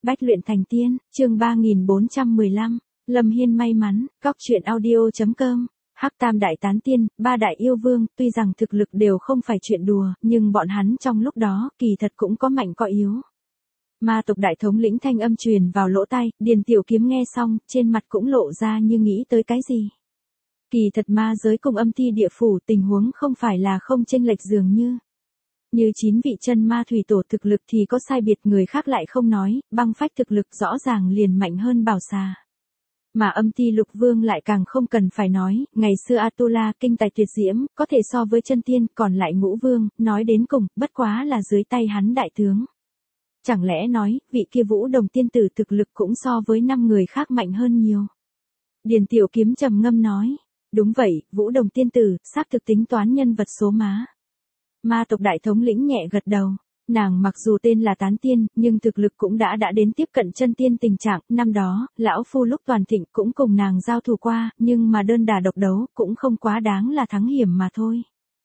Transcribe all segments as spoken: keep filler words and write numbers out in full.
Bách luyện thành tiên, chương ba nghìn bốn trăm mười lăm, Lâm Hiên may mắn, góc truyện audio chấm com. Hắc Tam đại tán tiên, ba đại yêu vương, tuy rằng thực lực đều không phải chuyện đùa, nhưng bọn hắn trong lúc đó, kỳ thật cũng có mạnh có yếu. Ma tộc đại thống lĩnh thanh âm truyền vào lỗ tai, Điền Tiểu Kiếm nghe xong, trên mặt cũng lộ ra như nghĩ tới cái gì. Kỳ thật ma giới cùng âm ti địa phủ tình huống không phải là không chênh lệch dường như. Như chín vị chân ma thủy tổ thực lực thì có sai biệt, người khác lại không nói, băng phách thực lực rõ ràng liền mạnh hơn bảo xà. Mà âm ti lục vương lại càng không cần phải nói, ngày xưa Atula kinh tài tuyệt diễm, có thể so với chân tiên, còn lại ngũ vương, nói đến cùng, bất quá là dưới tay hắn đại tướng. Chẳng lẽ nói, vị kia Vũ Đồng tiên tử thực lực cũng so với năm người khác mạnh hơn nhiều. Điền Tiểu Kiếm trầm ngâm nói, đúng vậy, Vũ Đồng tiên tử, xác thực tính toán nhân vật số má. Ma tộc đại thống lĩnh nhẹ gật đầu, nàng mặc dù tên là tán tiên, nhưng thực lực cũng đã đã đến tiếp cận chân tiên tình trạng, năm đó, lão phu lúc toàn thịnh cũng cùng nàng giao thủ qua, nhưng mà đơn đả độc đấu, cũng không quá đáng là thắng hiểm mà thôi.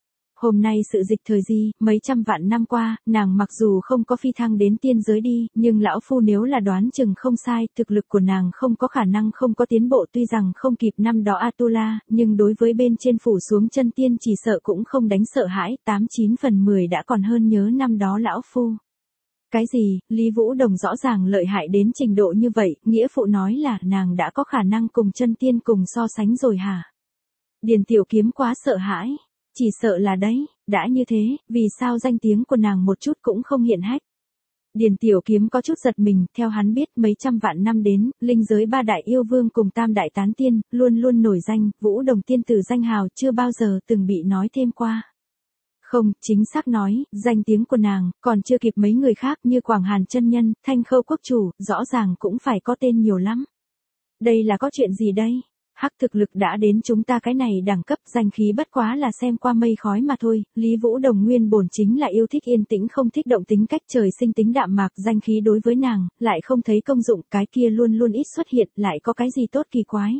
Hôm nay sự dịch thời di, mấy trăm vạn năm qua, nàng mặc dù không có phi thăng đến tiên giới đi, nhưng lão phu nếu là đoán chừng không sai, thực lực của nàng không có khả năng không có tiến bộ, tuy rằng không kịp năm đó Atula, nhưng đối với bên trên phủ xuống chân tiên chỉ sợ cũng không đánh sợ hãi, tám chín phần mười đã còn hơn nhớ năm đó lão phu. Cái gì, Lý Vũ Đồng rõ ràng lợi hại đến trình độ như vậy, nghĩa phụ nói là nàng đã có khả năng cùng chân tiên cùng so sánh rồi hả? Điền Tiểu Kiếm quá sợ hãi. Chỉ sợ là đấy, đã như thế, vì sao danh tiếng của nàng một chút cũng không hiện hách. Điền Tiểu Kiếm có chút giật mình, theo hắn biết mấy trăm vạn năm đến, linh giới ba đại yêu vương cùng tam đại tán tiên, luôn luôn nổi danh, Vũ Đồng tiên tử danh hào chưa bao giờ từng bị nói thêm qua. Không, chính xác nói, danh tiếng của nàng, còn chưa kịp mấy người khác như Quảng Hàn chân nhân, Thanh Khâu quốc chủ, rõ ràng cũng phải có tên nhiều lắm. Đây là có chuyện gì đây? Hắc thực lực đã đến chúng ta cái này đẳng cấp, danh khí bất quá là xem qua mây khói mà thôi. Lý Vũ Đồng nguyên bổn chính là yêu thích yên tĩnh không thích động, tính cách trời sinh tính đạm mạc, danh khí đối với nàng, lại không thấy công dụng, cái kia luôn luôn ít xuất hiện, lại có cái gì tốt kỳ quái.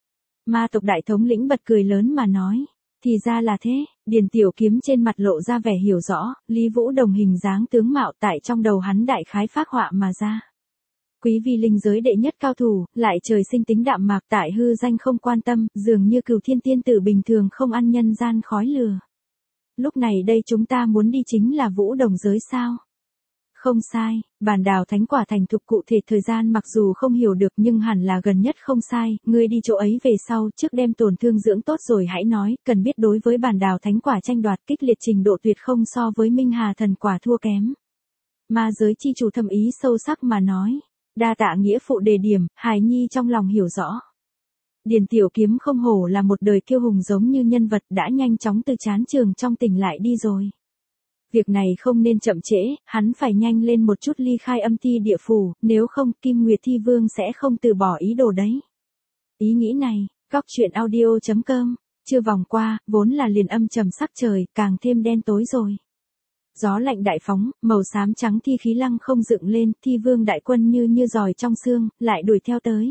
Ma tộc đại thống lĩnh bật cười lớn mà nói, thì ra là thế. Điền Tiểu Kiếm trên mặt lộ ra vẻ hiểu rõ, Lý Vũ Đồng hình dáng tướng mạo tại trong đầu hắn đại khái phác họa mà ra. Quý vi linh giới đệ nhất cao thủ, lại trời sinh tính đạm mạc, tại hư danh không quan tâm, dường như Cửu Thiên tiên tử bình thường không ăn nhân gian khói lửa. Lúc này đây chúng ta muốn đi chính là Vũ Đồng giới sao? Không sai, bản đào thánh quả thành thục, cụ thể thời gian mặc dù không hiểu được nhưng hẳn là gần nhất không sai, ngươi đi chỗ ấy về sau, trước đem tổn thương dưỡng tốt rồi hãy nói, cần biết đối với bản đào thánh quả tranh đoạt kích liệt trình độ tuyệt không so với Minh Hà thần quả thua kém. Ma giới chi chủ thâm ý sâu sắc mà nói. Đa tạ nghĩa phụ đề điểm, hài nhi trong lòng hiểu rõ. Điền Tiểu Kiếm không hổ là một đời kiêu hùng giống như nhân vật, đã nhanh chóng từ chán trường trong tỉnh lại đi rồi. Việc này không nên chậm trễ, hắn phải nhanh lên một chút ly khai âm ti địa phủ, nếu không Kim Nguyệt Thi Vương sẽ không từ bỏ ý đồ đấy. Ý nghĩ này, góc truyện audio chấm com, chưa vòng qua, vốn là liền âm trầm sắc trời, càng thêm đen tối rồi. Gió lạnh đại phóng, màu xám trắng thi khí lăng không dựng lên, Thi Vương đại quân như như giòi trong xương, lại đuổi theo tới.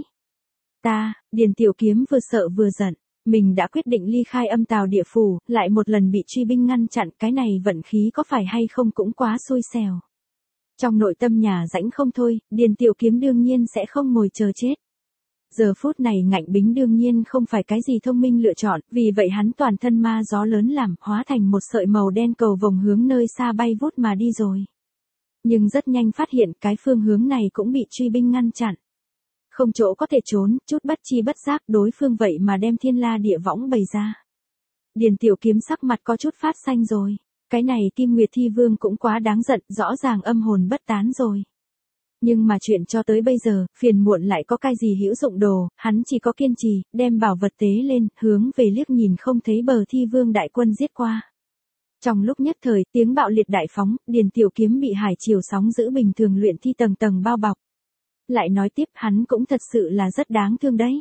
Ta, Điền Tiểu Kiếm vừa sợ vừa giận, mình đã quyết định ly khai âm tào địa phủ, lại một lần bị truy binh ngăn chặn, cái này vận khí có phải hay không cũng quá xui xẻo. Trong nội tâm nhà rãnh không thôi, Điền Tiểu Kiếm đương nhiên sẽ không ngồi chờ chết. Giờ phút này Ngạnh Bính đương nhiên không phải cái gì thông minh lựa chọn, vì vậy hắn toàn thân ma gió lớn làm, hóa thành một sợi màu đen cầu vồng hướng nơi xa bay vút mà đi rồi. Nhưng rất nhanh phát hiện cái phương hướng này cũng bị truy binh ngăn chặn. Không chỗ có thể trốn, chút bất chi bất giác đối phương vậy mà đem thiên la địa võng bày ra. Điền Tiểu Kiếm sắc mặt có chút phát xanh rồi. Cái này Kim Nguyệt Thi Vương cũng quá đáng giận, rõ ràng âm hồn bất tán rồi. Nhưng mà chuyện cho tới bây giờ, phiền muộn lại có cái gì hữu dụng đồ, hắn chỉ có kiên trì, đem bảo vật tế lên, hướng về liếc nhìn không thấy bờ Thi Vương đại quân giết qua. Trong lúc nhất thời, tiếng bạo liệt đại phóng, Điền Tiểu Kiếm bị hải triều sóng giữ bình thường luyện thi tầng tầng bao bọc. Lại nói tiếp, hắn cũng thật sự là rất đáng thương đấy.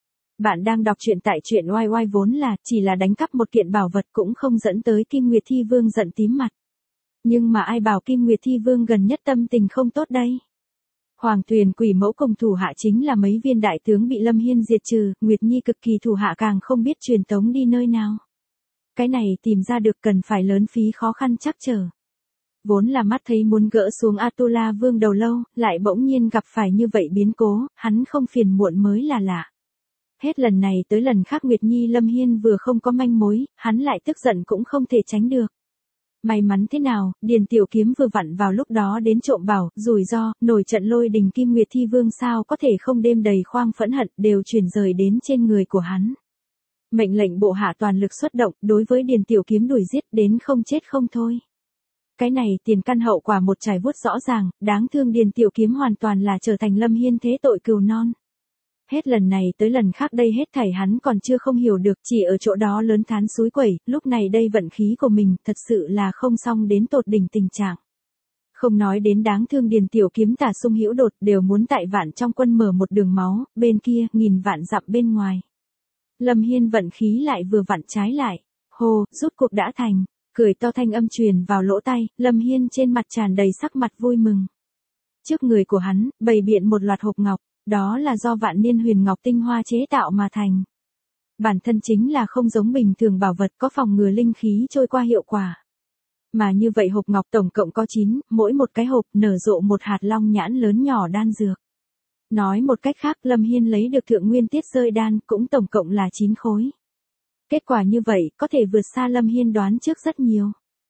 Bạn đang đọc truyện tại truyện oai oai, vốn là chỉ là đánh cắp một kiện bảo vật cũng không dẫn tới Kim Nguyệt Thi Vương giận tím mặt. Nhưng mà ai bảo Kim Nguyệt Thi Vương gần nhất tâm tình không tốt đây. Hoàng Tuyền Quỷ Mẫu cùng thủ hạ chính là mấy viên đại tướng bị Lâm Hiên diệt trừ, Nguyệt Nhi cực kỳ thủ hạ càng không biết truyền tống đi nơi nào. Cái này tìm ra được cần phải lớn phí khó khăn chắc trở. Vốn là mắt thấy muốn gỡ xuống Atula Vương đầu lâu, lại bỗng nhiên gặp phải như vậy biến cố, hắn không phiền muộn mới là lạ. Hết lần này tới lần khác Nguyệt Nhi Lâm Hiên vừa không có manh mối, hắn lại tức giận cũng không thể tránh được. May mắn thế nào, Điền Tiểu Kiếm vừa vặn vào lúc đó đến trộm bảo, rủi ro, nổi trận lôi đình Kim Nguyệt Thi Vương sao có thể không đêm đầy khoang phẫn hận đều chuyển rời đến trên người của hắn. Mệnh lệnh bộ hạ toàn lực xuất động, đối với Điền Tiểu Kiếm đuổi giết đến không chết không thôi. Cái này tiền căn hậu quả một trải vuốt rõ ràng, đáng thương Điền Tiểu Kiếm hoàn toàn là trở thành Lâm Hiên thế tội cừu non. Hết lần này tới lần khác đây hết thảy hắn còn chưa không hiểu được, chỉ ở chỗ đó lớn thán xúi quẩy, lúc này đây vận khí của mình thật sự là không xong đến tột đỉnh tình trạng. Không nói đến đáng thương Điền Tiểu Kiếm Tả Sung Hữu Đột đều muốn tại vạn trong quân mở một đường máu, bên kia nghìn vạn dặm bên ngoài. Lâm Hiên vận khí lại vừa vặn trái lại, hồ, rút cuộc đã thành, cười to thanh âm truyền vào lỗ tai, Lâm Hiên trên mặt tràn đầy sắc mặt vui mừng. Trước người của hắn, bày biện một loạt hộp ngọc. Đó là do vạn niên huyền ngọc tinh hoa chế tạo mà thành. Bản thân chính là không giống bình thường bảo vật có phòng ngừa linh khí trôi qua hiệu quả. Mà như vậy hộp ngọc tổng cộng có chín, mỗi một cái hộp nở rộ một hạt long nhãn lớn nhỏ đan dược. Nói một cách khác Lâm Hiên lấy được thượng nguyên tiết rơi đan cũng tổng cộng là chín khối. Kết quả như vậy có thể vượt xa Lâm Hiên đoán trước rất nhiều.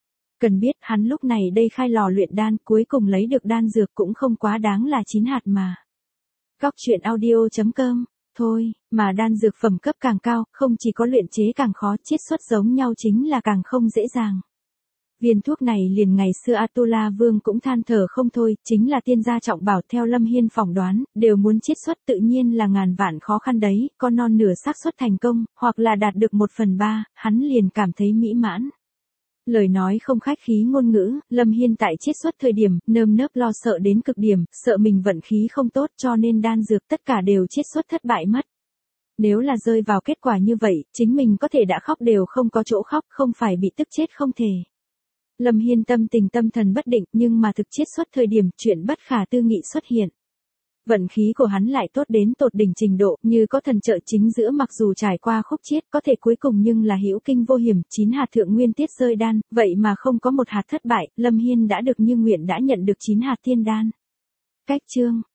Cần biết hắn lúc này đây khai lò luyện đan cuối cùng lấy được đan dược cũng không quá đáng là chín hạt mà. Góc truyện audio chấm com, thôi, mà đan dược phẩm cấp càng cao, không chỉ có luyện chế càng khó, chiết xuất giống nhau chính là càng không dễ dàng. Viên thuốc này liền ngày xưa Atula Vương cũng than thở không thôi, chính là tiên gia trọng bảo theo Lâm Hiên phỏng đoán, đều muốn chiết xuất tự nhiên là ngàn vạn khó khăn đấy, có non nửa xác suất thành công, hoặc là đạt được một phần ba, hắn liền cảm thấy mỹ mãn. Lời nói không khách khí ngôn ngữ, Lâm Hiên tại chiết xuất thời điểm, nơm nớp lo sợ đến cực điểm, sợ mình vận khí không tốt cho nên đan dược tất cả đều chiết xuất thất bại mất. Nếu là rơi vào kết quả như vậy, chính mình có thể đã khóc đều không có chỗ khóc, không phải bị tức chết không thể. Lâm Hiên tâm tình tâm thần bất định, nhưng mà thực chiết xuất thời điểm, chuyện bất khả tư nghị xuất hiện. Vận khí của hắn lại tốt đến tột đỉnh trình độ, như có thần trợ chính giữa mặc dù trải qua khúc chiết có thể cuối cùng nhưng là hữu kinh vô hiểm, chín hạt thượng nguyên tiết rơi đan, vậy mà không có một hạt thất bại, Lâm Hiên đã được như nguyện đã nhận được chín hạt tiên đan. Cách chương